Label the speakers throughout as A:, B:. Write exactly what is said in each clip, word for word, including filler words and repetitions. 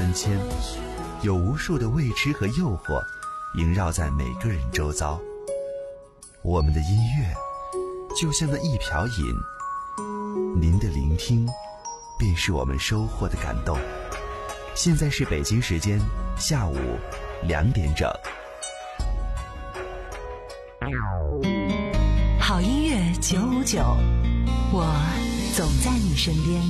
A: 万千，有无数的未知和诱惑萦绕在每个人周遭。我们的音乐就像那一瓢饮，您的聆听便是我们收获的感动。现在是北京时间下午两点整。
B: 好音乐九五九，我总在你身边。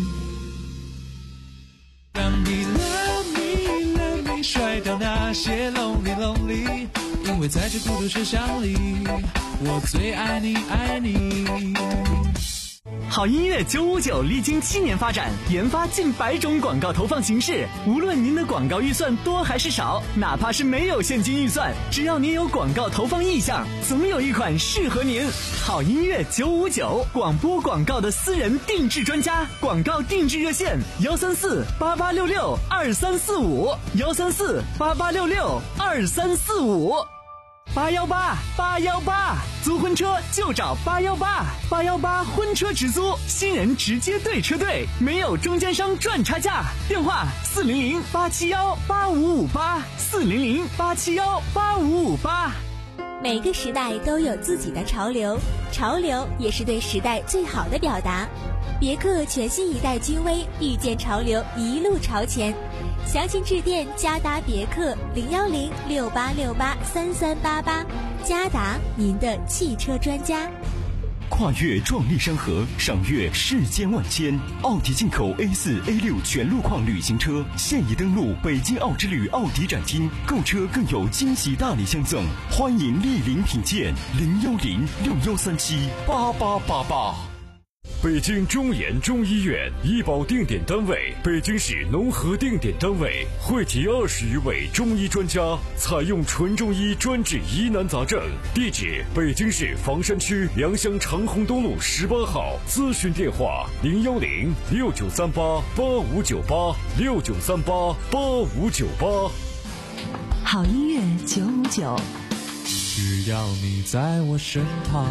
C: 让你 love me love me 甩掉那些 lonely lonely， 因为在这孤独车厢里，我最爱你爱你。
D: 好音乐九五九历经七年发展，研发近百种广告投放形式。无论您的广告预算多还是少，哪怕是没有现金预算，只要您有广告投放意向，总有一款适合您。好音乐九五九，广播广告的私人定制专家，广告定制热线幺三四八八六六二三四五幺三四八八六六二三四五。八幺八八幺八，租婚车就找八幺八，八幺八婚车直租，新人直接对车队，没有中间商赚差价。电话四零零八七幺八五五八，四零零八七幺八五五八。
E: 每个时代都有自己的潮流，潮流也是对时代最好的表达。别克全新一代君威，遇见潮流，一路朝前。详情致电嘉达别克零幺零六八六八三三八八，嘉达您的汽车专家。
F: 跨越壮丽山河，赏阅世间万千。奥迪进口 A 四 A 六 全路况旅行车现已登陆北京奥之旅奥迪展厅，购车更有惊喜大礼相赠，欢迎莅临品鉴。零幺零六幺三七八八八八。
G: 北京中研中医院医保定点单位，北京市农合定点单位，汇集二十余位中医专家，采用纯中医专治疑难杂症。地址：北京市房山区良乡长虹东路十八号。咨询电话：零幺零六九三八八五九八六九三八八五九八。
B: 好音乐九五九，
C: 只要你在我身旁。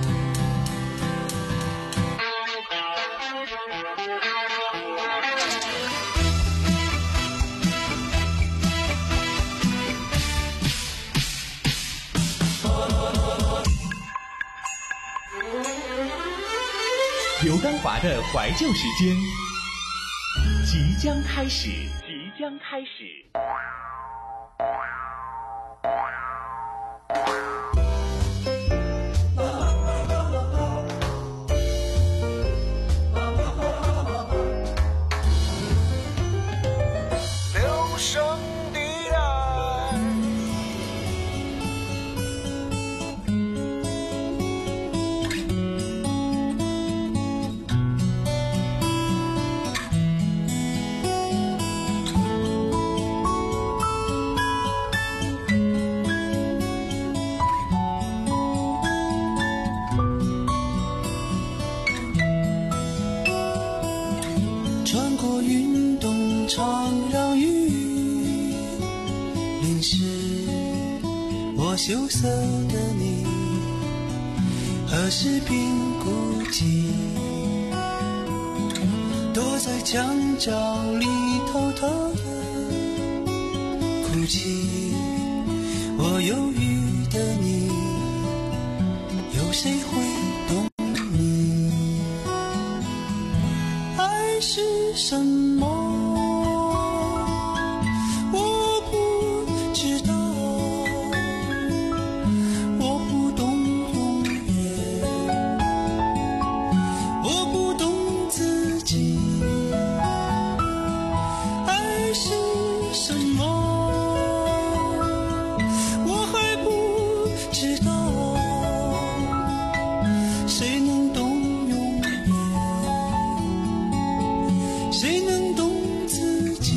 H: 刘刚华的怀旧时间即将开始，即将开始。
C: 留声的爱，
I: 穿过云动常让雨淋湿我羞涩的你，何时并孤寂，躲在墙角里偷偷的哭泣。我忧郁的你，有谁会懂你？爱是什么？我不知道，我不懂永远，我不懂自己。爱是什么？我还不知道，谁能懂永远？谁能懂自己？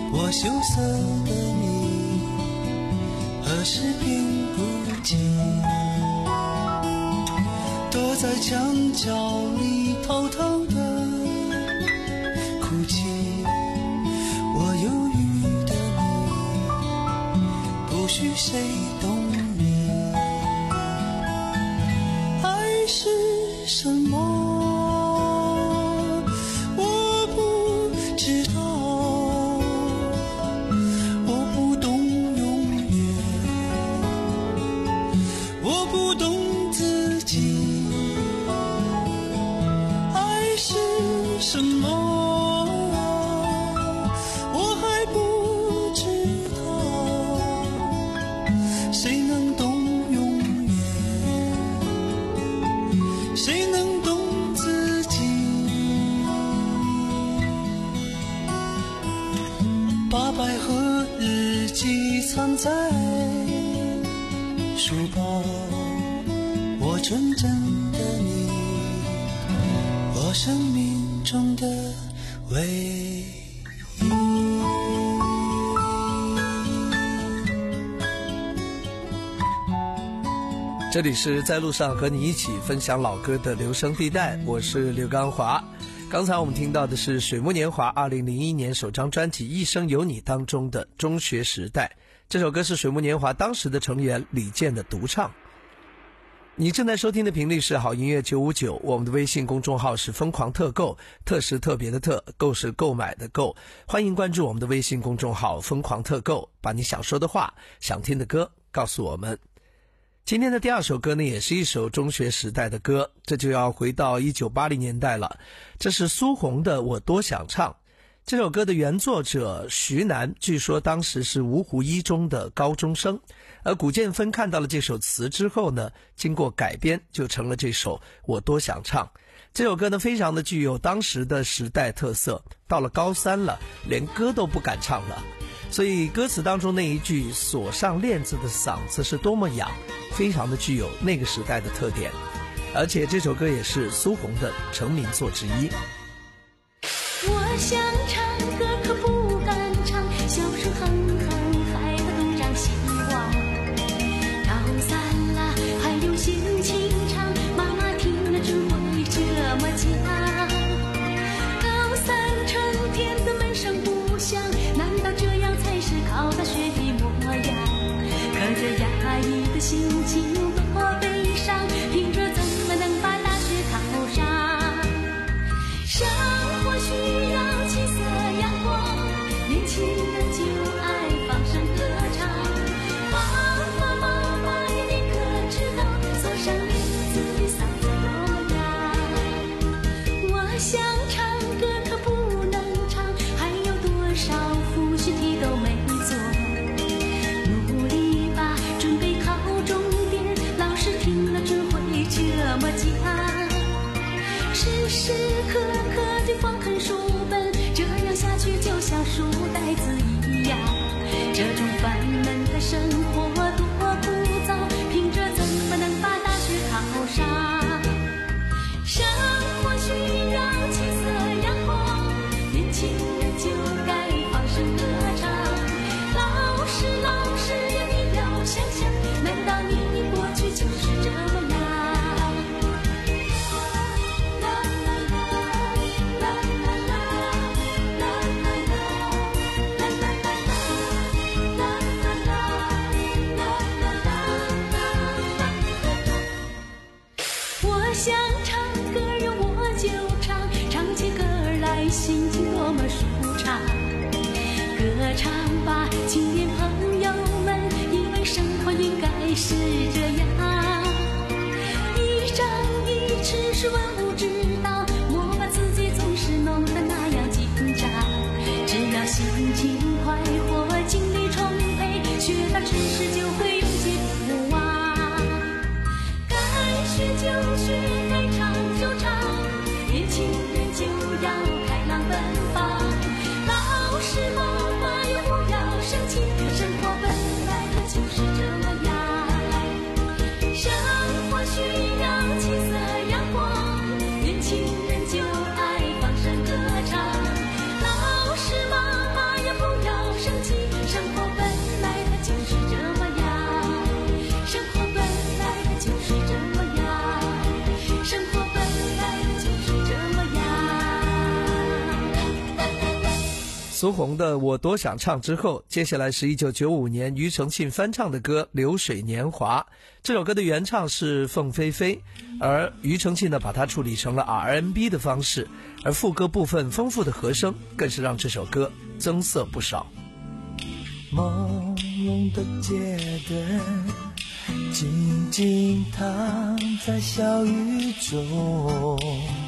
I: 我羞涩的你何时并不记，躲在墙角里偷偷的哭泣。我忧郁的你不需谁懂你，爱是什么什么我还不知道，谁能懂永远，谁能懂自己，把百合日记藏在书包，我纯真的你，我生命中的唯一。
J: 这里是在路上和你一起分享老歌的留声地带，我是刘刚华。刚才我们听到的是水木年华二零零一年首张专辑《一生有你》当中的《中学时代》，这首歌是水木年华当时的成员李健的独唱。你正在收听的频率是好音乐九五九，我们的微信公众号是疯狂特购，特是特别的特，购是购买的购，欢迎关注我们的微信公众号疯狂特购，把你想说的话、想听的歌告诉我们。今天的第二首歌呢，也是一首中学时代的歌，这就要回到一九八零年代了，这是苏红的《我多想唱》。这首歌的原作者徐楠据说当时是芜湖一中的高中生，而古建芬看到了这首词之后呢，经过改编就成了这首《我多想唱》。这首歌呢非常的具有当时的时代特色，到了高三了连歌都不敢唱了，所以歌词当中那一句锁上链子的嗓子是多么痒，非常的具有那个时代的特点。而且这首歌也是苏红的成名作之一。
K: 我想唱歌可不敢唱，笑声哼哼害得东张西望。高三了还有心情唱，妈妈听了只会这么讲。高三成天的闷声不响，难道这样才是考大学的模样？可这压抑的心情多悲伤，凭着怎么能把大学考上？生活需要起色阳光，年轻人就爱放声歌唱。爸爸妈妈呀，你可知道锁上链子的嗓子多痒？我想唱歌可不能唱，还有多少复习题都没做。努力吧，准备考重点，老师听了只会这么讲。时时刻刻的放狠书本，这样下去就像书呆子一样。这种烦闷的生活多枯燥，凭着怎么能把大学考上？生活需要起色阳光，年轻人就该放声歌唱。老师老师呀，你要想想，难道你过去就是这么样？想唱歌儿我就唱，唱起歌儿来心情多么舒畅。歌唱吧，青年朋友们，因为生活应该是这样。一张一弛是万物之道，莫把自己总是弄得那样紧张。只要心情快活，精力充沛，学到知识就会永结不忘。该学就学，该唱就唱，年轻人就要开朗奔放。老师妈妈也不要生气，生活本来它就是这么样。生活需要起色阳光，年轻人就爱放声歌唱。老师妈妈也不要
J: 苏红的《我多想唱》之后，接下来是一九九五年庾澄庆翻唱的歌《流水年华》。这首歌的原唱是凤飞飞，而庾澄庆呢把它处理成了 R and B 的方式，而副歌部分丰富的和声更是让这首歌增色不少。
I: 朦胧的街灯，静静躺在小雨中，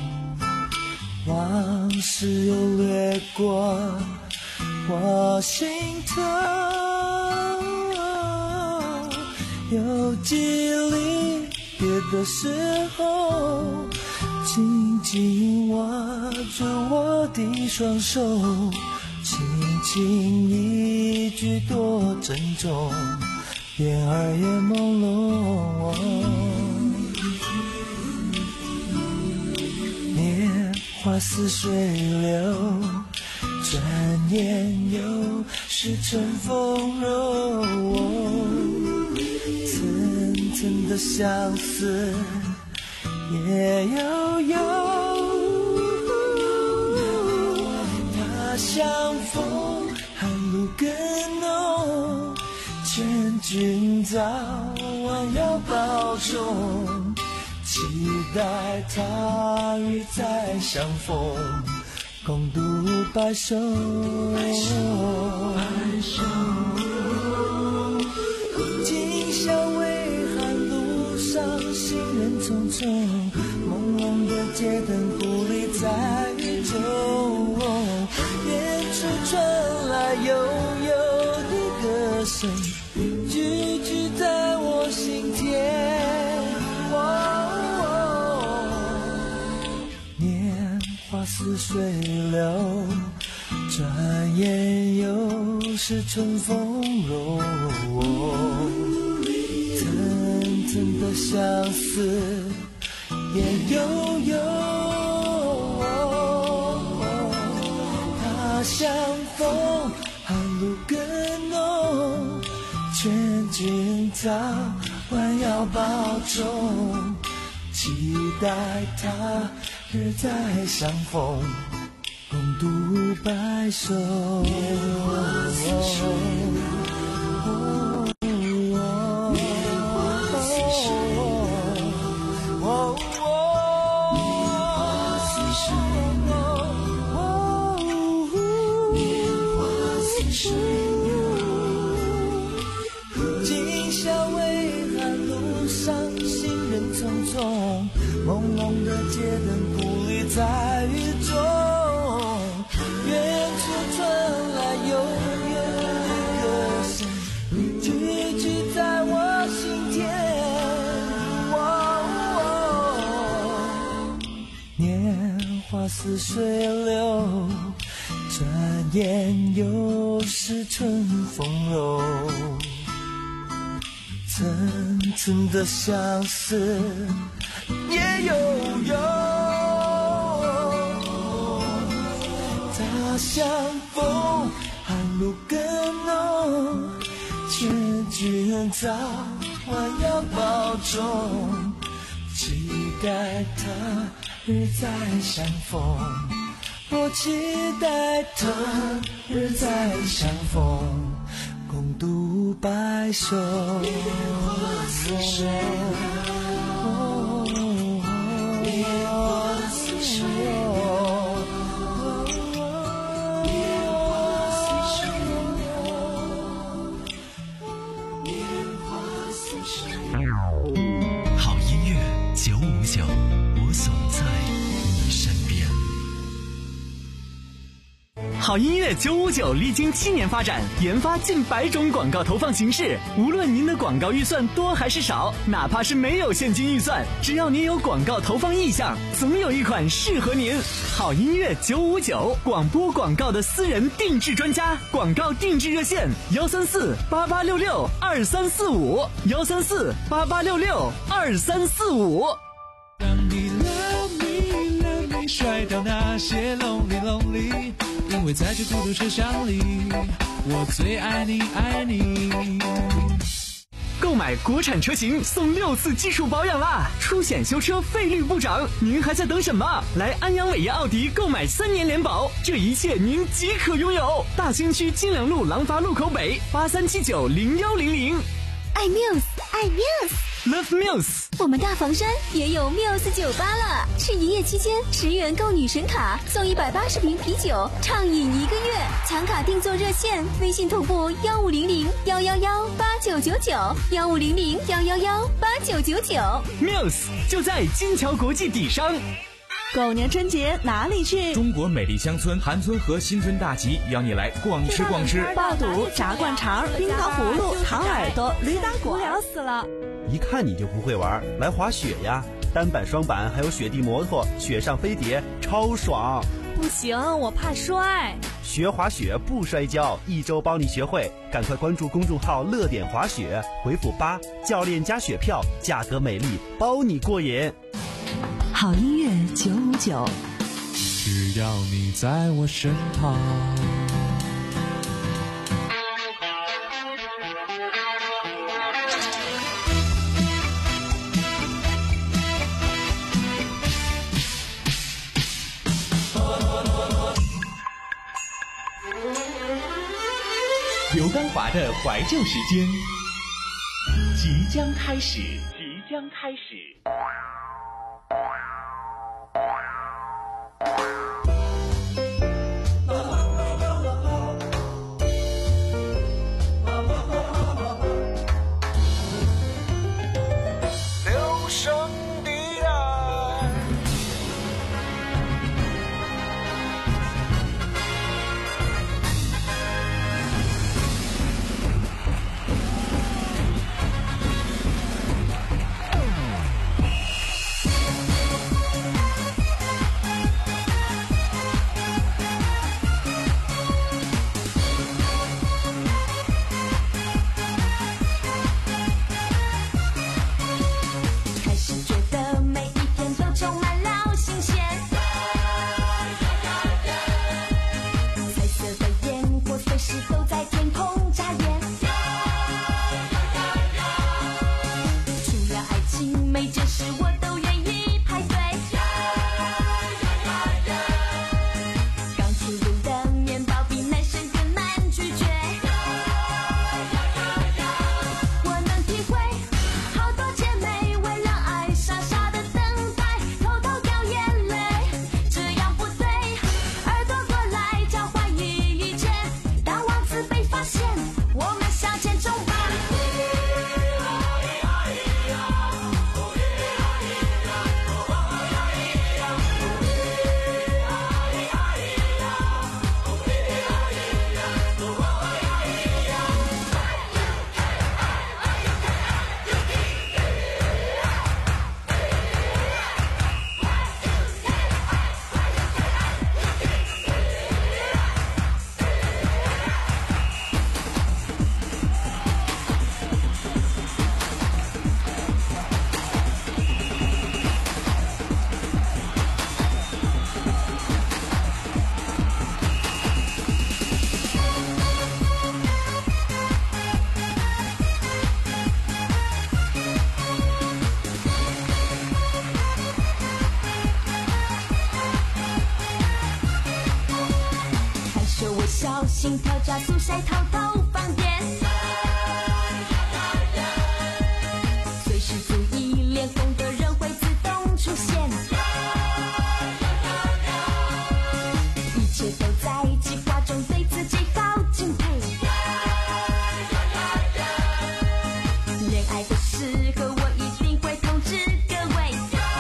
I: 往事又掠过我心头，有几离别的时候，紧紧握住我的双手，轻轻一句多珍重，眼儿也朦胧，年华似水流，转眼又是春风柔，层层的相思也悠悠，他乡风寒露更浓，劝君早晚要保重，期待他日再相逢，共度白首。今宵微寒，路上行人匆匆，朦胧的街灯孤立在雨中，远处传来悠悠的歌声，句句在我心田。年华似水流，转眼又是春风柔，层层的相思也悠悠，他乡风寒露更浓，劝君早晚要保重，期待他日再相逢，共度白首。今宵微寒，路上行人匆匆，朦胧的街灯孤立在雨中，远处传来悠悠的歌声，句句在我心田。年华似水流，转眼又是春风柔，层层的相思也悠悠，他乡风寒露更浓，劝君早晚要保重，期待他日再相逢，我期待他日再相逢，共度白首。
A: 好音乐九五九，我总在你身边。
D: 好音乐九五九历经七年发展，研发近百种广告投放形式。无论您的广告预算多还是少，哪怕是没有现金预算，只要您有广告投放意向，总有一款适合您。好音乐九五九，广播广告的私人定制专家，广告定制热线：幺三四八八六六二三四五，幺三四八八六六二三四五。
C: 让你 love me love me 甩掉那些 lonely lonely， 因为在这孤独车厢里，我最爱你爱你。
D: 购买国产车型送六次技术保养啦，出险修车费率不涨，您还在等什么？来安阳伟业奥迪购买三年联保，这一切您即可拥有。大兴区金良路廊坊路口北八三七九零幺零零。
E: 爱 Muse， 爱 Muse，Love
D: Muse。
E: 我们大房山也有 Muse 酒吧了，是营业期间十元购女神卡送一百八十瓶啤酒，畅饮一个月。抢卡定做热线，微信同步幺五零零幺幺幺八九九九幺五零零幺幺幺八九九九。
D: Muse 就在金桥国际底商。
B: 狗年春节哪里去？
L: 中国美丽乡村韩村和新村大集邀你来逛吃逛吃，
B: 爆肚、炸灌肠、冰糖葫芦、糖耳朵、驴打滚，无聊死了。
M: 一看你就不会玩，来滑雪呀！单板、双板，还有雪地摩托、雪上飞碟，超爽！
B: 不行，我怕摔。
M: 学滑雪不摔跤，一周帮你学会。赶快关注公众号“乐点滑雪”，回复八，教练加雪票，价格美丽，包你过瘾。
B: 好音乐九五九，
C: 只要你在我身旁。
H: 刘刚华的怀旧时间即将开始，即将开始。
K: 心跳加速，晒偷偷放电，随时注意，脸红的人会自动出现，一切都在计划中，对自己好敬佩。恋爱的时候，我一定会通知各位，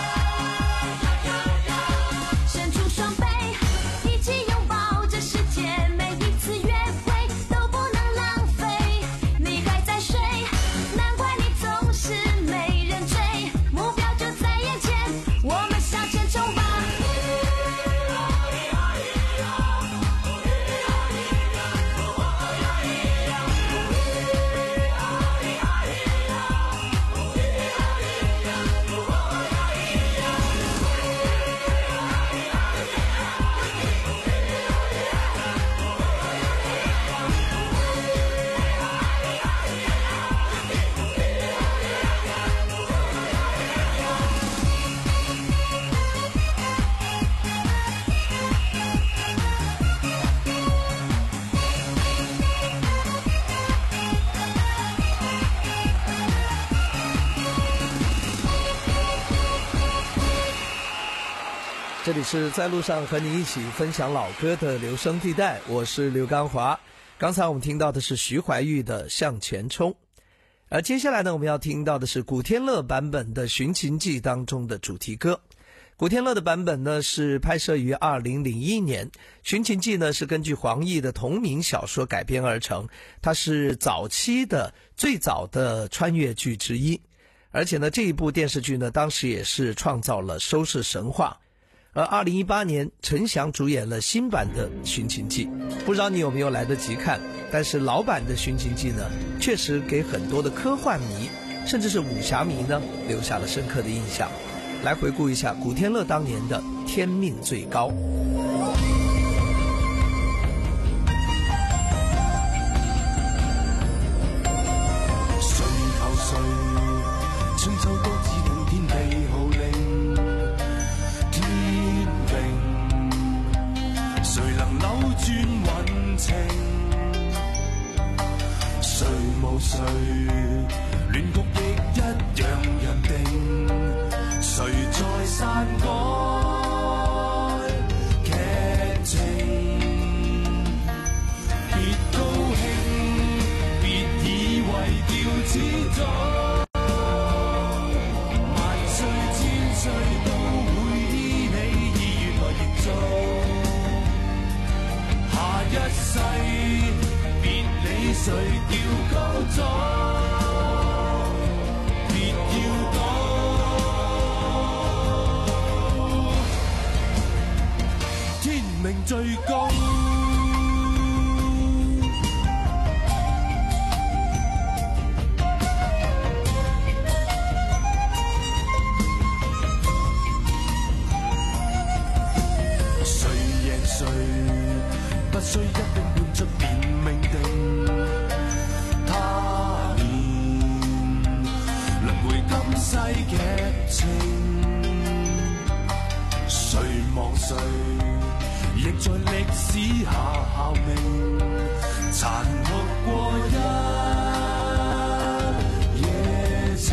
K: 伸出双臂，一起拥抱这世界。每一次约会都不能浪费。
J: 这里是在路上和你一起分享老歌的留声地带，我是刘刚华。刚才我们听到的是徐怀钰的《向前冲》，而接下来呢，我们要听到的是古天乐版本的《寻秦记》当中的主题歌。古天乐的版本呢是拍摄于二零零一年，《寻秦记》呢是根据黄易的同名小说改编而成，它是早期的最早的穿越剧之一，而且呢这一部电视剧呢当时也是创造了收视神话。而二零一八年陈翔主演了新版的《寻秦记》，不知道你有没有来得及看，但是老版的《寻秦记》呢确实给很多的科幻迷甚至是武侠迷呢留下了深刻的印象。来回顾一下古天乐当年的《天命最高》。
I: 谁后谁春秋各自定天地号令，天命谁能扭轉運程，誰無誰亂局亦一樣人定，誰在篡改劇情？別高興，別以為調子咗，萬歲千歲都會依你意願來營造。下一世別理誰調高咗，別要躲。命最高，誰贏誰不需一定換出便命定，他年輪迴今世劇情，誰望誰亦在歷史下效命，殘酷過一夜情。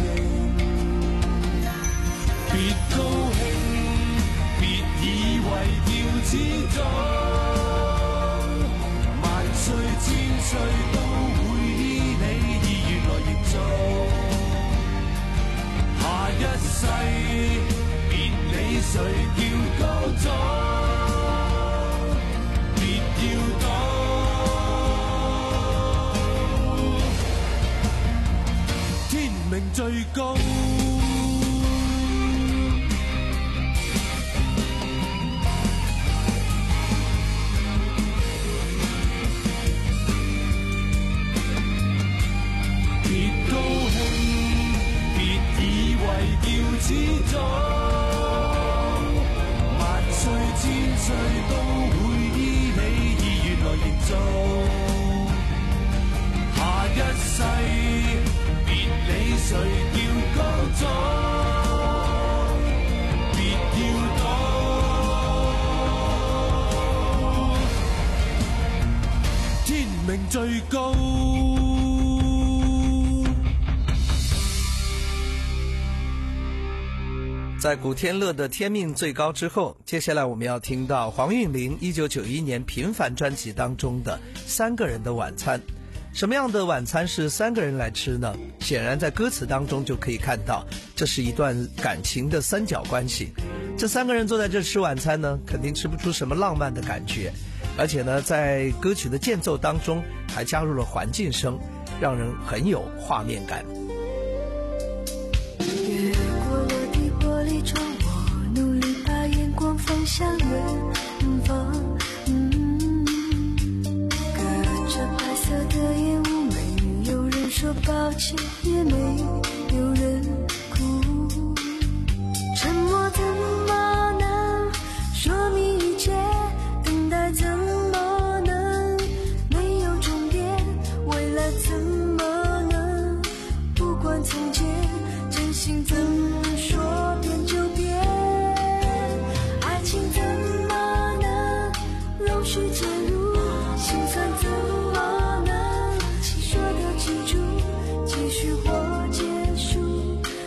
I: 別高興，別以為調子咗，萬歲千歲都會依你意願來營造。下一世別理誰叫高咗，命最高，別高興，別以為調子咗，萬歲千歲都會依你意願來營造。下一世理誰叫高咗，別要躲，天命最高。
J: 在古天乐的《天命最高》之后，接下来我们要听到黄韵玲一九九一年《平凡》专辑当中的《三个人的晚餐》。什么样的晚餐是三个人来吃呢？显然在歌词当中就可以看到，这是一段感情的三角关系。这三个人坐在这吃晚餐呢，肯定吃不出什么浪漫的感觉，而且呢，在歌曲的间奏当中还加入了环境声，让人很有画面感。
K: 越过落地玻璃窗，我努力把眼光放向远方。的烟雾，没有人说抱歉，也没有人哭。沉默怎么能说明一切？等待怎么能没有终点？未来怎么能不管从前？真心怎么说变就变？爱情怎么能容许介入？心酸怎么继续或结束，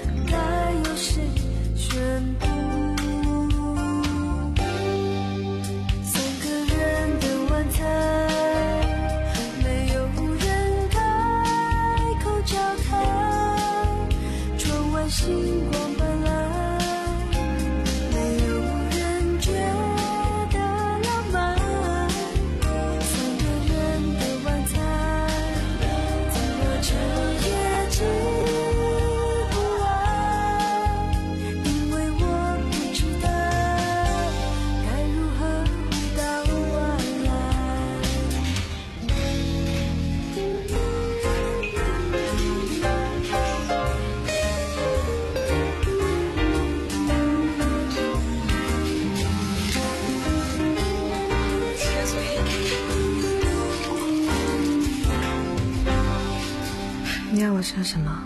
N: 你要我说什么？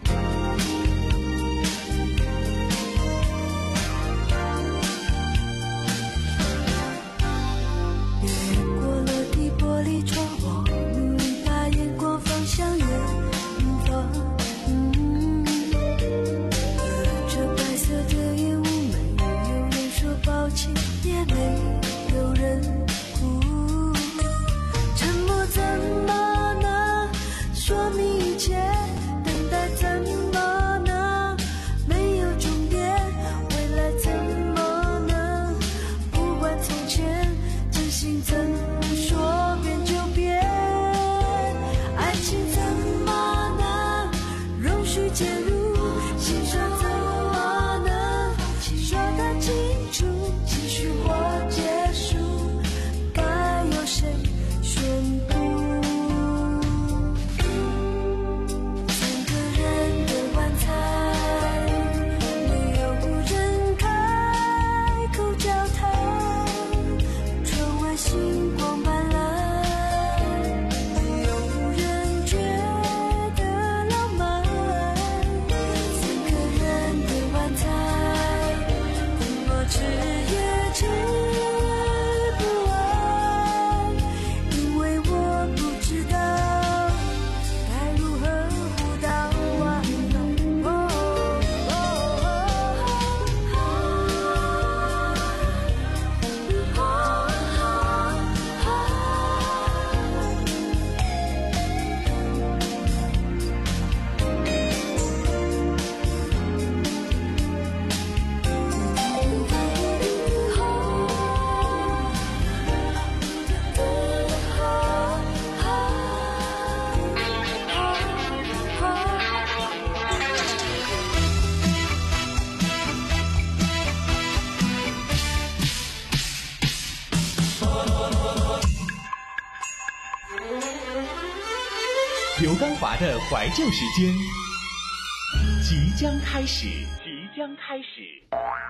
I: 越过了地玻璃窗，我努力把眼光放向远方。嗯，隔着白色的烟雾，没有人说抱歉，也没有人哭。沉默怎么能说明一切？等待怎么能没有终点？未来怎么能不管从前？真心怎么说变就变？爱情怎么能容许介入？心酸怎么能说得清楚？继续或结束，该由谁宣布？三个人的晚餐，没有人开口交谈，窗外星光斑斓，没有人觉得浪漫。三个人的晚餐，怎么吃也吃不完，因为我不知道该如何互道晚安。哦
H: 刘刚华的怀旧时间即将开始，即将开始。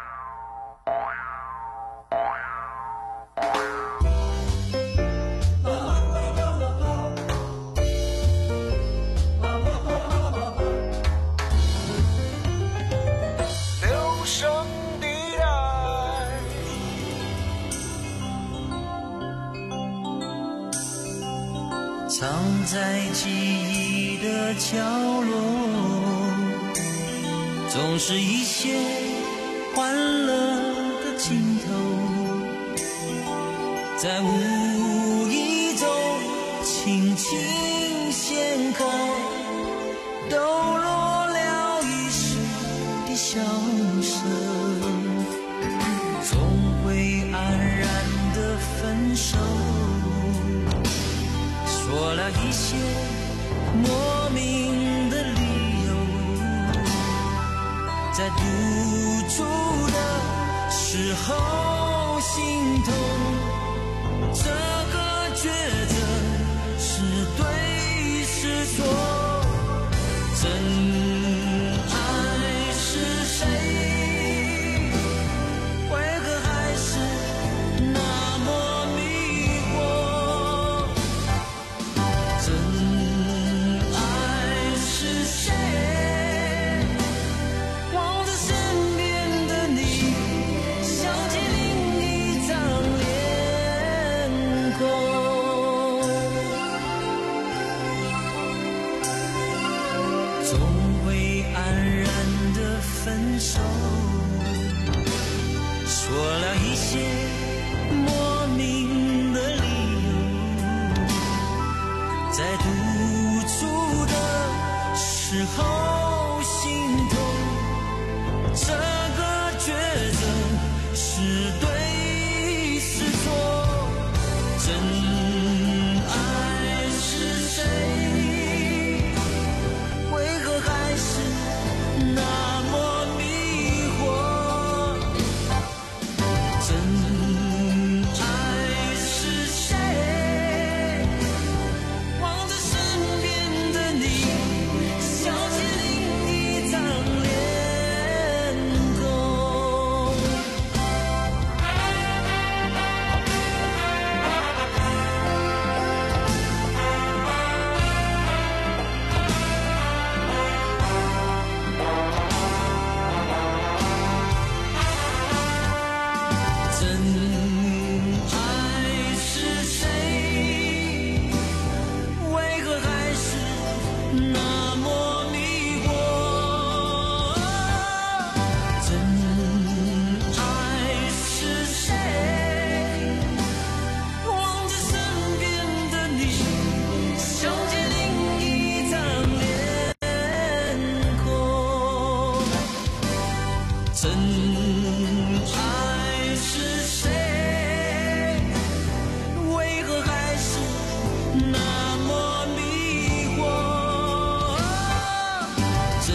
I: 留声地带，藏在记忆的角落，总是一些欢乐的镜头，在无意中轻轻掀开，抖落了一时的笑声，总会安然的分手，说了一些莫名的理由，在独处的时候心痛，这个抉择是对是错，真爱是谁？为何还是那么迷惑？真爱是谁？望着身边的你，想起另一张脸孔，总会安然的分手，说了一些莫名的理由，在独处的时候心痛，这个抉择是对是错，真爱是谁？为何还是那么迷惑？真爱是谁？望着身边的你，想起那么迷惑。真爱是谁？望着身边的你，想起另一张脸孔。真爱是谁？为何还是那么迷惑？真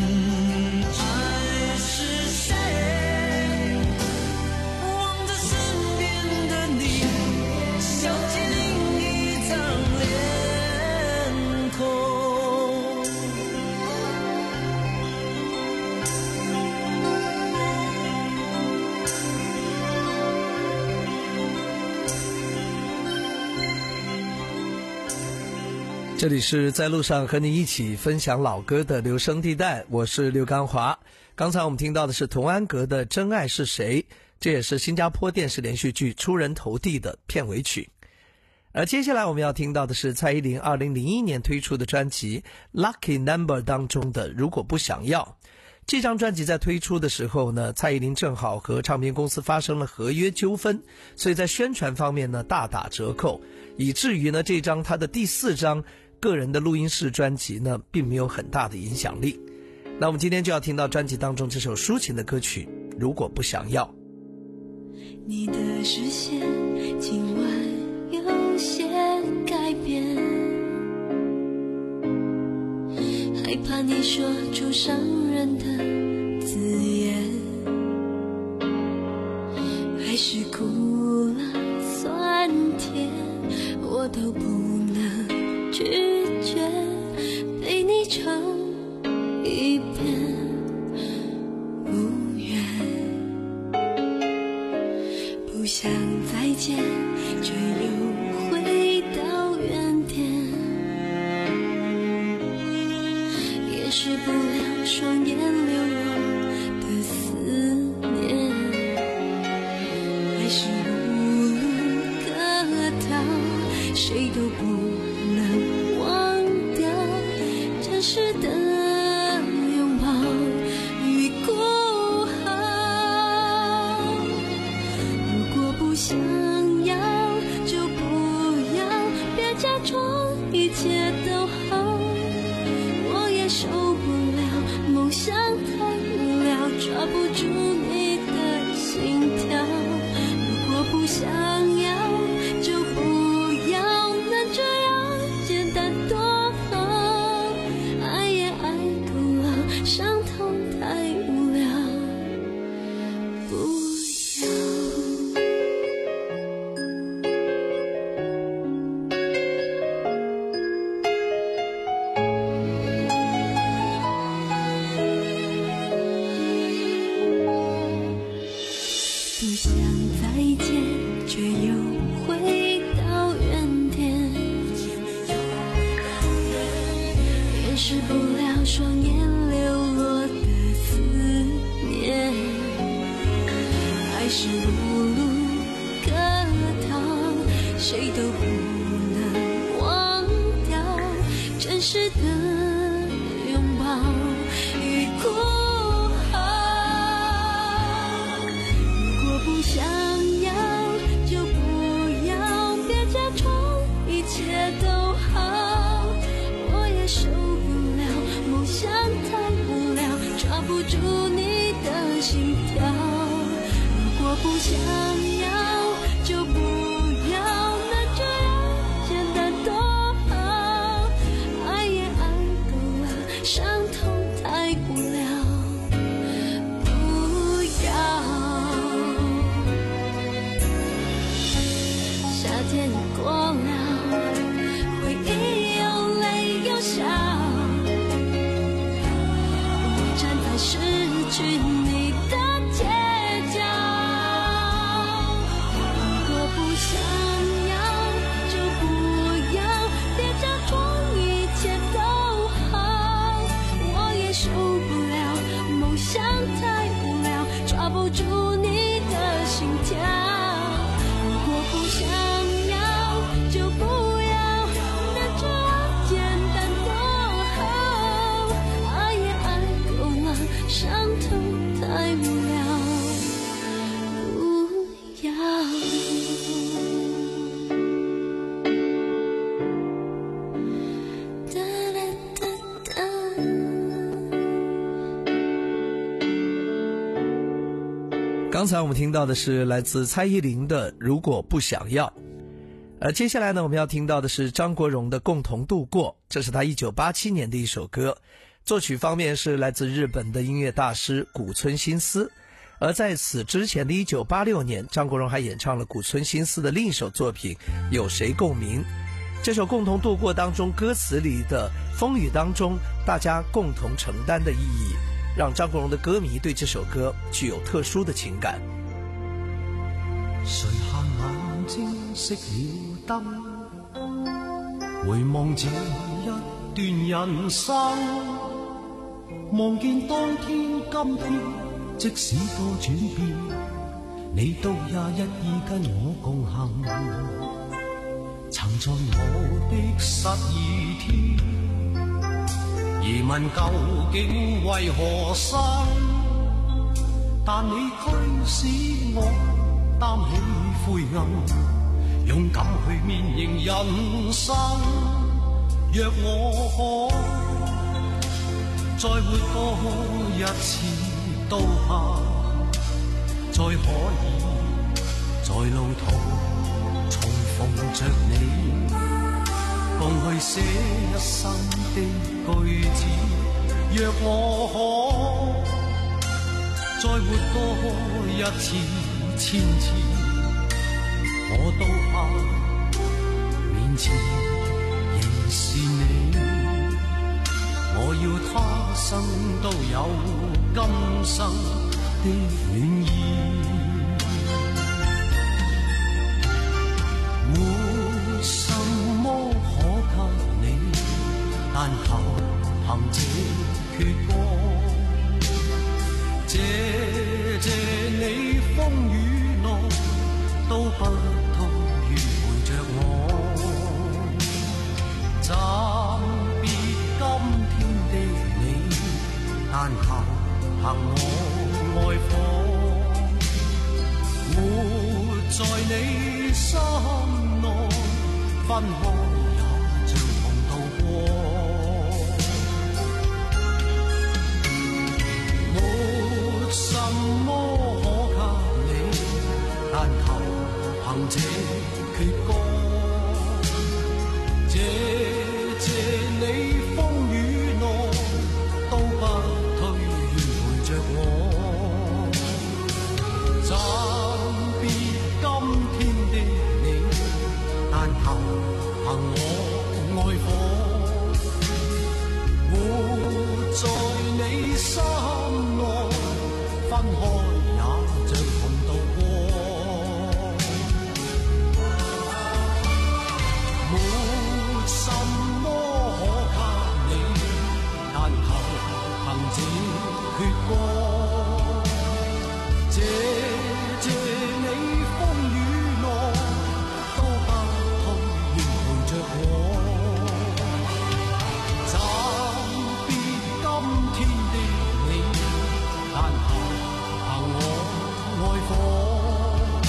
I: 爱是谁？望着身边的你，想起另一张脸孔。
J: 这里是在路上和你一起分享老歌的留声地带，我是刘刚华。刚才我们听到的是童安格的《真爱是谁》，这也是新加坡电视连续剧《出人头地》的片尾曲。而接下来我们要听到的是蔡依林二零零一年推出的专辑《Lucky Number》当中的《如果不想要》。这张专辑在推出的时候呢，蔡依林正好和唱片公司发生了合约纠纷，所以在宣传方面呢大打折扣，以至于呢这张她的第四张个人的录音室专辑呢并没有很大的影响力。那我们今天就要听到专辑当中这首抒情的歌曲《如果不想要》。
K: 你的视线今晚有些改变，害怕你说出伤人的字眼，还是苦辣酸甜我都不能拒绝，陪你唱一遍无缘，不想再见却又回到原点，掩饰不了双眼流落的思念，还是无路可逃，谁都不能忘掉真实的拥抱与孤豪。如果不想要就不要，别假装一切都好，我也受不了梦想太无聊，抓不住你的心跳。如果不想要就不要，能这样简单多好，爱也爱够了，伤痛太无聊，不要。不想再见却又回到原点，掩饰不了双眼流落的思念，还是无路可逃，谁都不能忘掉真实的拥抱与孤不想要就不要，别假装一切都好，我也受不了梦想太无聊，抓不住你的心跳。如果不想要就不要，那这样简单多好，爱也爱
J: 刚才我们听到的是来自蔡依林的《如果不想要》，而接下来呢，我们要听到的是张国荣的《共同度过》，这是他一九八七年的一首歌，作曲方面是来自日本的音乐大师古村新司。而在此之前的一九八六年，张国荣还演唱了古村新司的另一首作品《有谁共鸣》。这首《共同度过》当中歌词里的风雨当中大家共同承担的意义，让张国荣的歌迷对这首歌具有特殊的情感。
N: 垂下眼睛熄了燈，回望這一段人生，望見當天今天即使多轉變，你都也一意跟我共行。曾在我的失意天，疑問究竟為何生，但你驅使我擔起灰暗，勇敢去面迎人生。若我可再活多一次都怕，再可以在路途重逢着你，共去寫一生的句子。若我可再活多一次千次，我都怕面前仍是你。我要他生都有今生的暖意，沒什麼可給你，但求憑這決過。謝謝你風雨內都不退陪着我，暫別今天的你，但求憑我愛火，活在你心內，分開也像同渡過。沒什麼可給你，但求憑這決歌。謝謝你風雨內都不退願陪着我，暫別今天的你，但求憑我愛火，活在你心內，分開也像同渡過。沒什麼可給你，但求憑這決歌。謝謝你風雨內都不退願陪着我，暫別今天的你，但求憑我愛火，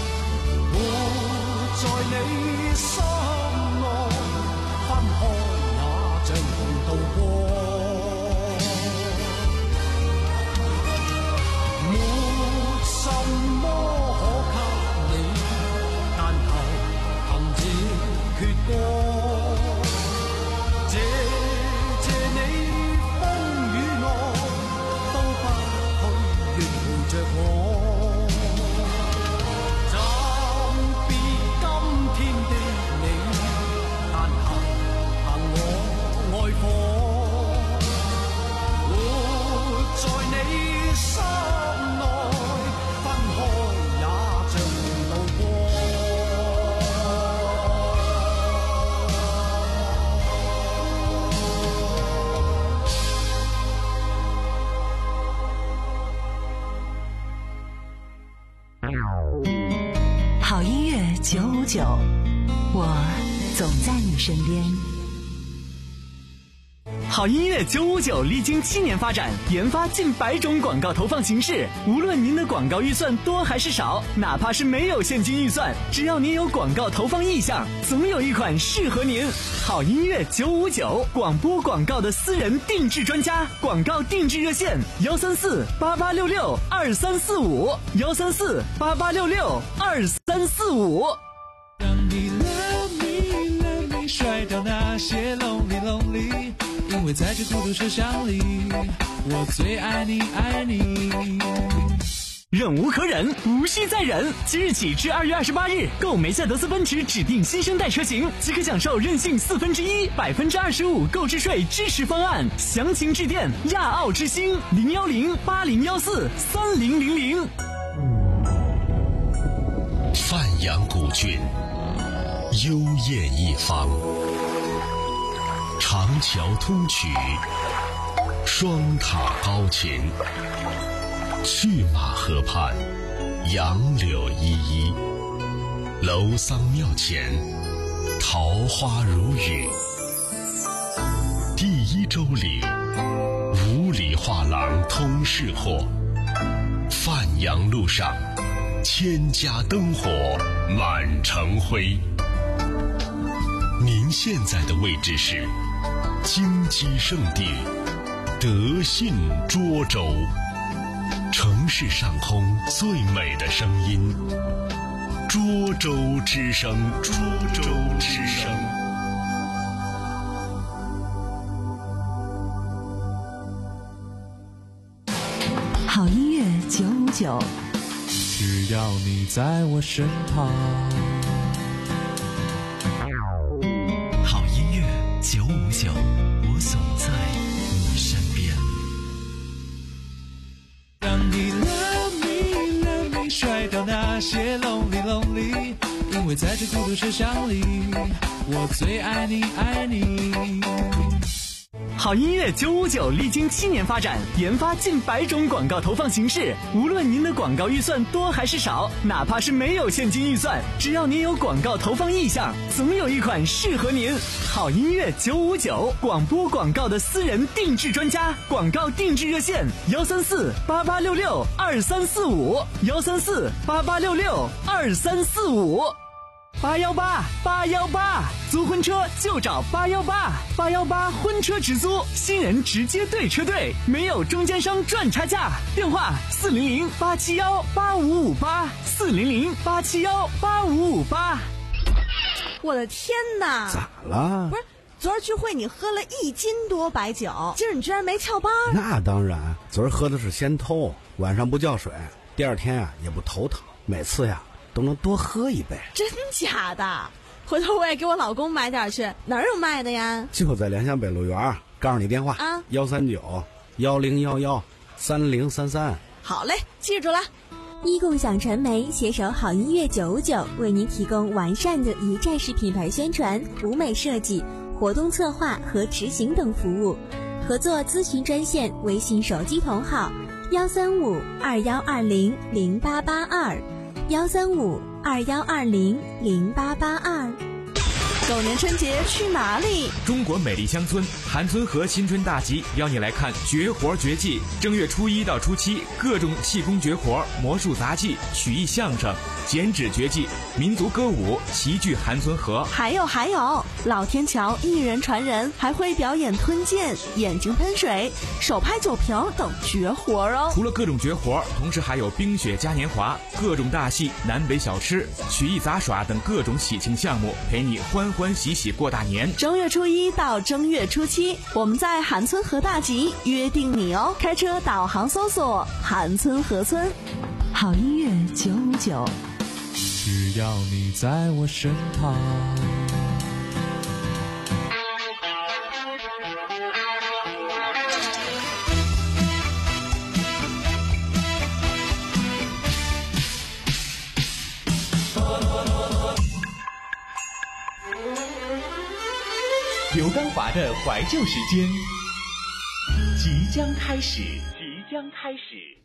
N: 活在你心內，分開也像同渡過。沒什麼可給你，但求憑這決歌。謝謝你風雨內都不退願陪着我，暫別今天的你，但求憑我愛火，活在你心內，分開也像同渡過。
B: 好音乐九五九，我总在你身边。
D: 好音乐九五九历经七年发展，研发近百种广告投放形式。无论您的广告预算多还是少，哪怕是没有现金预算，只要您有广告投放意向，总有一款适合您。好音乐九五九，广播广告的私人定制专家，广告定制热线：幺三四八八六六二三四五，幺三四八八六六二三四五。
C: 让你 love me love me 甩掉那些 lonely lonely， 因为在这孤独车厢里，我最爱你爱你。
D: 忍无可忍，无需再忍。即日起至二月二十八日，购梅赛德斯奔驰指定新生代车型，即可享受任性四分之一、百分之二十五购置税支持方案。详情致电亚奥之星零幺零八零幺四三零零零。
O: 范阳古郡，幽艳一方，长桥通衢，双塔高擎。去马河畔，杨柳依依，楼桑庙前，桃花如雨。第一州里，五里画廊通市货。范阳路上，千家灯火满城辉。您现在的位置是金鸡圣地德信涿州。城市上空最美的声音，涿州之声，涿州之声。
B: 好音乐九五九，
C: 只要你在我身旁。
A: 好音乐九五九，我总在你身边。
C: 让你 love me love me 甩掉那些 lonely lonely， 因为在这孤独车厢里，我最爱你爱你。
D: 好音乐九五九历经七年发展，研发近百种广告投放形式。无论您的广告预算多还是少，哪怕是没有现金预算，只要您有广告投放意向，总有一款适合您。好音乐九五九，广播广告的私人定制专家，广告定制热线：幺三四八八六六二三四五，幺三四八八六六二三四五。八幺八八幺八，租婚车就找八幺八，八幺八婚车直租，新人直接对车队，没有中间商赚差价。电话四零零八七幺八五五八，四零零八七幺八五五八。
P: 我的天哪！
Q: 咋了？
P: 不是，昨儿聚会你喝了一斤多白酒，今儿你居然没翘班？
Q: 那当然，昨儿喝的是先偷，晚上不叫水，第二天呀、啊、也不头疼，每次呀。都能多喝一杯。
P: 真假的？回头我也给我老公买点去。哪儿有卖的呀？
Q: 就在联想北路园，告诉你电话啊，幺三九幺零幺幺三零三三。
P: 好嘞，记住了。
E: 一共享传媒携手好音乐九五九，为您提供完善的一站式品牌宣传、舞美设计、活动策划和执行等服务。合作咨询专线：微信手机同号幺三五二幺二零零八八二。幺三五二幺二零零八八二。
P: 狗年春节去哪里？
L: 中国美丽乡村韩村河新春大集邀你来看绝活绝技。正月初一到初七，各种气功绝活、魔术杂技、曲艺相声、剪纸绝技、民族歌舞齐聚韩村河。
P: 还有还有，老天桥一人传人，还会表演吞剑、眼睛喷水、手拍酒瓶等绝活哦。
L: 除了各种绝活，同时还有冰雪嘉年华、各种大戏、南北小吃、曲艺杂耍等各种喜庆项目，陪你欢欢喜喜过大年。
P: 正月初一到正月初七，我们在韩村河大集约定你哦。开车导航搜索韩村河村。
B: 好音乐九五九，
C: 只要你在我身旁。
H: 刘刚华的怀旧时间即将开始，即将开始。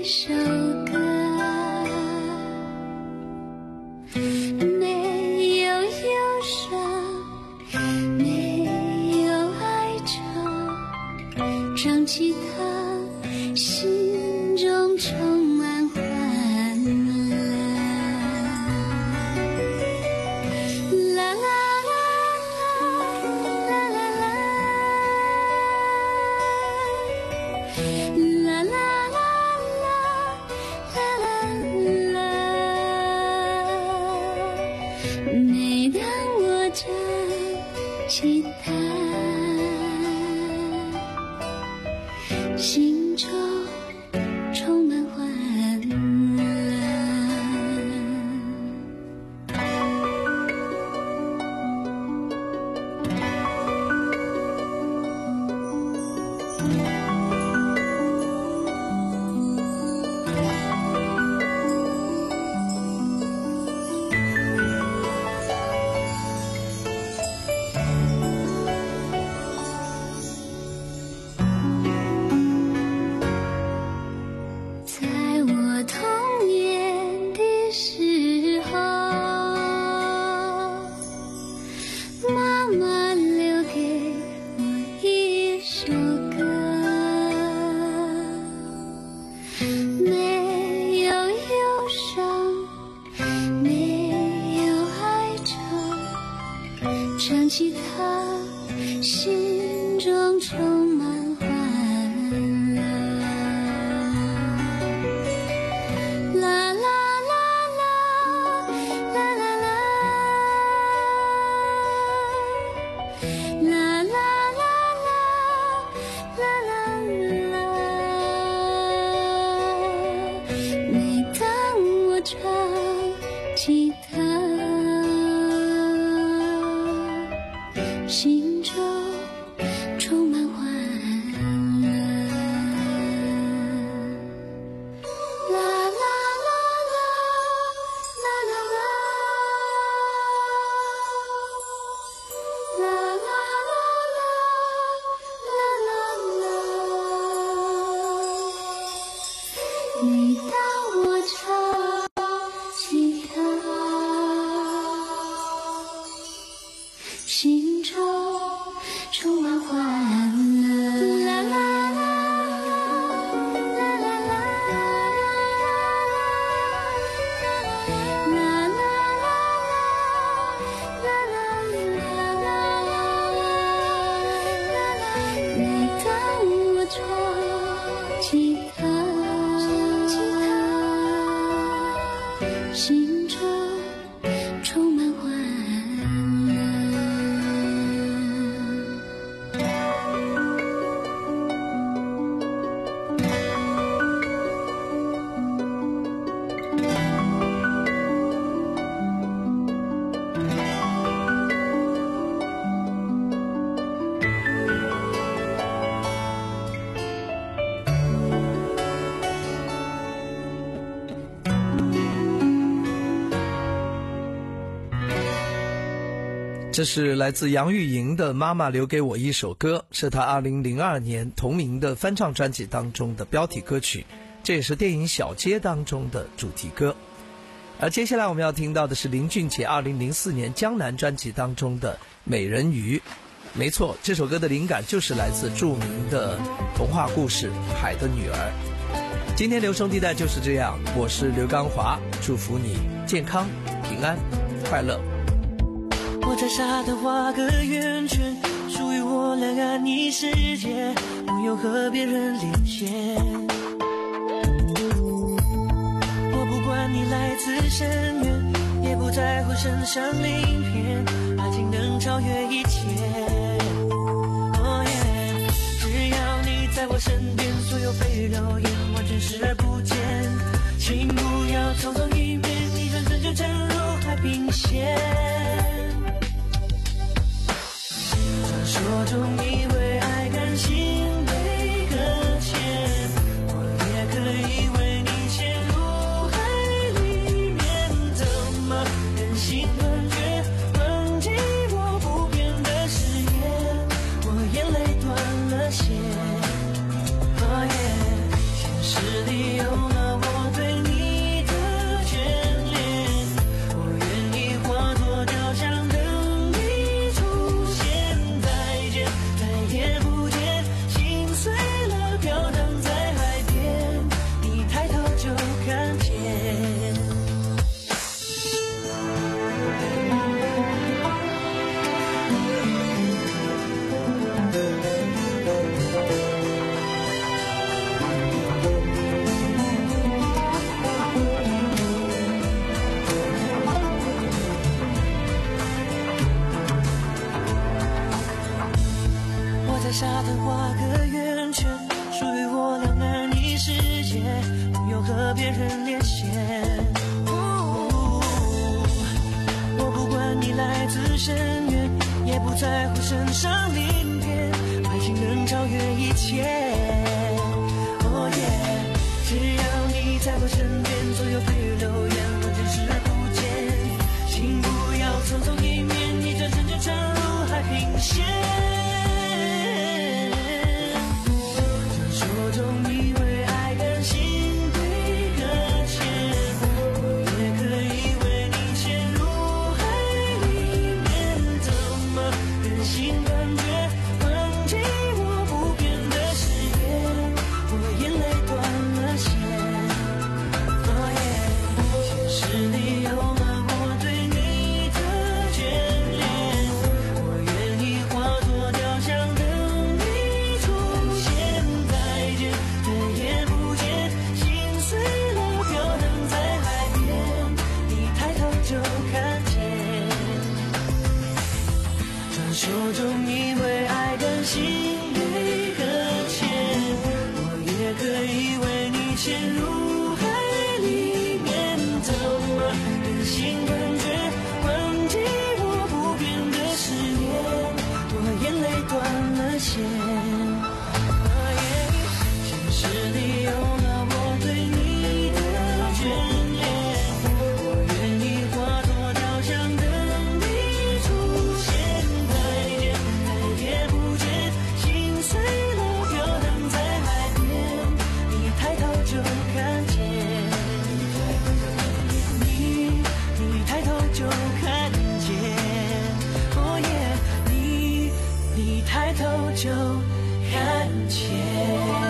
K: 一首歌，没有忧伤，没有哀愁，唱起它，心中充满欢乐。啦啦啦啦啦啦啦，啦啦啦啦啦啦。每当我唱起它，心中充满欢乐。在我童年的时候，妈妈留给我一首歌，没有忧伤，没有哀愁，唱起它，心中充满欢乐。啦啦啦啦啦啦啦，啦啦啦啦啦啦啦。每当我唱起它，心中充满欢乐。啦啦啦啦啦啦啦，啦啦啦啦啦啦。每当我唱起它，心中充满欢乐。啦啦啦啦啦啦，啦啦啦啦啦啦。每当我唱起它，心中充满欢乐。
J: 这是来自杨钰莹的《妈妈留给我一首歌》，是她二零零二年同名的翻唱专辑当中的标题歌曲，这也是电影《小街》当中的主题歌。而接下来我们要听到的是林俊杰二零零四年《江南》专辑当中的《美人鱼》。没错，这首歌的灵感就是来自著名的童话故事《海的女儿》。今天留声地带就是这样，我是刘刚华，祝福你健康、平安、快乐。
R: 我在沙滩画个圆圈，属于我两岸一世界，不用和别人连线。我不管你来自深渊，也不在乎身上鳞片，爱情能超越一切。哦耶！只要你在我身边，所有被扰眼完全视而不见。请不要匆匆一面，一转身就沉入海平线。传说中以为爱甘心被搁浅，我也可以为你陷入海里面，怎么忍心断绝忘记我不变的誓言，我眼泪断了线。哦耶，现人连线。我不管你来自深渊，也不在乎身上鳞片，爱情能超越一切。哦耶！只要你在我身边，所有蜚语流言完全视不见。心不要匆匆一面，一转身就沉入海平线。传说中以为爱甘心对搁浅，我也可以为你潜入海里面，怎么忍心断绝困境我不变的誓言，我眼泪断了线。哦耶，现实里有了我对你的眷恋，我愿意化作雕像等你出现。再见，再也不见，心碎了飘荡在海边，你抬头就看见。传说中以为爱甘心被搁浅，我也可以为你潜入海里面，怎么忍心断绝困境我不变的誓言，我眼泪断了线。现实里有了我对你的眷恋，我愿意化作雕像等你出现。再见，再也不见，心碎了飘荡在海边，你抬头就看见。你，你抬头就看见。哦耶，你，你抬头就看见。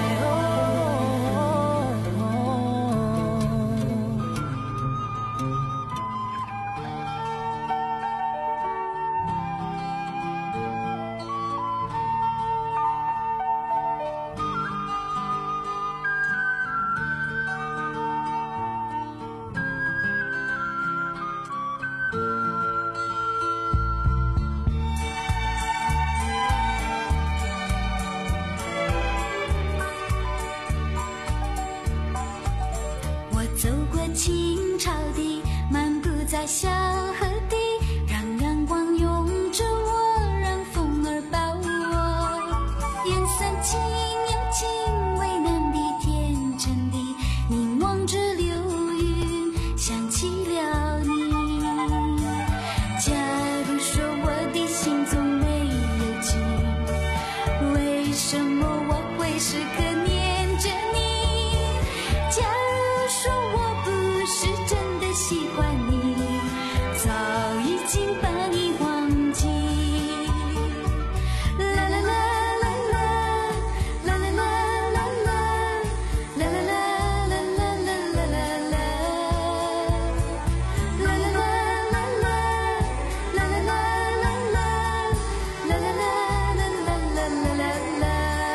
K: 我走过青草地，漫步在小河堤，让阳光拥着我，让风儿抱我。远山青又青，蔚蓝的天真地，凝望着流云，想起了你。假如说我的心中没有情，为什么我会时刻念着你？假如说我不是真的喜欢你，早已经把你忘记。啦啦啦啦啦，啦啦啦啦啦，啦啦啦啦啦啦啦啦啦，啦啦啦啦啦，啦啦啦啦啦，啦啦啦啦啦啦啦啦。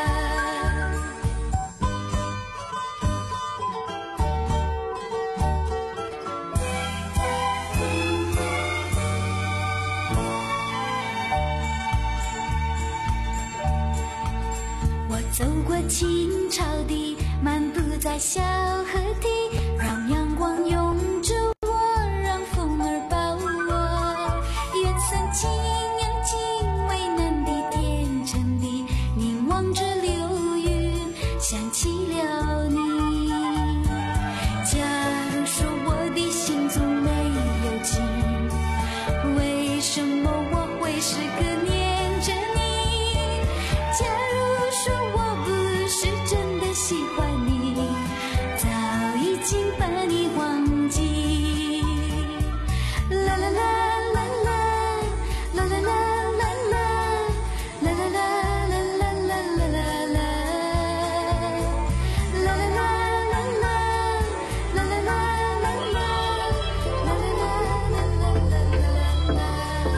K: 我走过青草地，漫步在小河堤，让阳光拥着我，让风儿抱我。远山青又青，蔚蓝的天真地，凝望着流云，想起了你。假如说我的心中没有情，为什么我会时刻念着你？假如说我不是真的喜欢你，早已经把你忘记。啦啦啦啦啦，啦啦啦啦啦，啦啦啦啦啦啦啦啦啦，啦啦啦啦啦，啦啦啦啦啦，啦啦啦啦啦啦啦。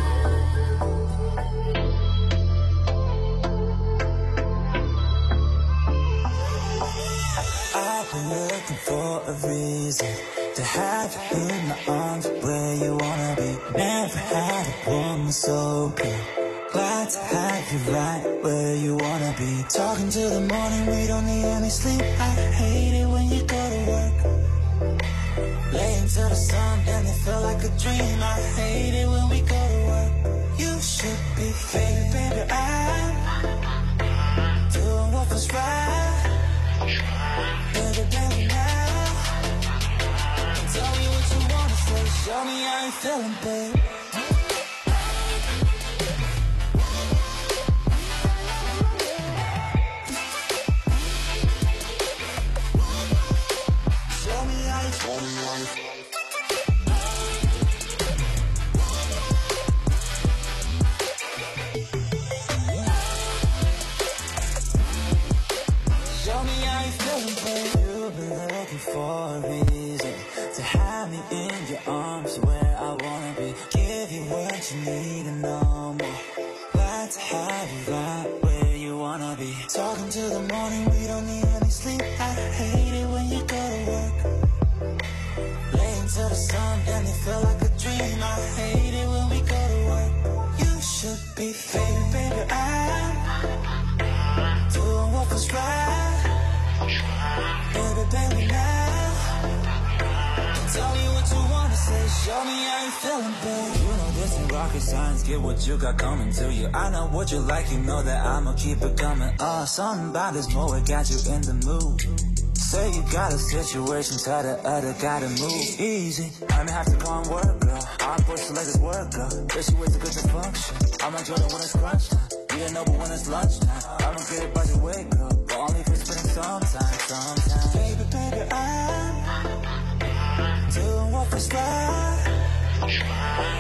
S: I've been looking for a reason to have you in my arms where you wanna be. Never had a woman so good. Glad to have you right where you wanna be. Talking till the morning, we don't need any sleep. I hate it when you go to work to the sun, then it felt like a dream. I hate it when we go to work. You should be baby, baby, I'm doing what was right. Baby, baby, now tell me what you wanna say. Show me how you feeling, babe. Show me how you feeling. For a reason to have me in your arms where I wanna be, give you what you need and no more. Glad to have you right where you wanna be. Talking to the morning, we don't need any sleep. I hate it when you go to work. Laying to the sun, then it feel like a dream. I hate it when we go to work. You should be baby, baby, I'm doing what was right. Baby, baby, now tell me what you wanna say. Show me how you feeling, babe. You know this ain't rocket science. Get what you got coming to you. I know what you like. You know that I'ma keep it coming. Oh, something about this mood got you in the mood. Say you got a situation, tell the other guy to move easy. I may have to go and work, girl. I'm pushed to let this work, girl. This way to good to function. I'm enjoying it when it's crunch time. You didn't know, but when it's lunchtime, I'ma get it by the way, girl. But only if it's spending some time, sometime. Baby, baby, I'm doing what was right.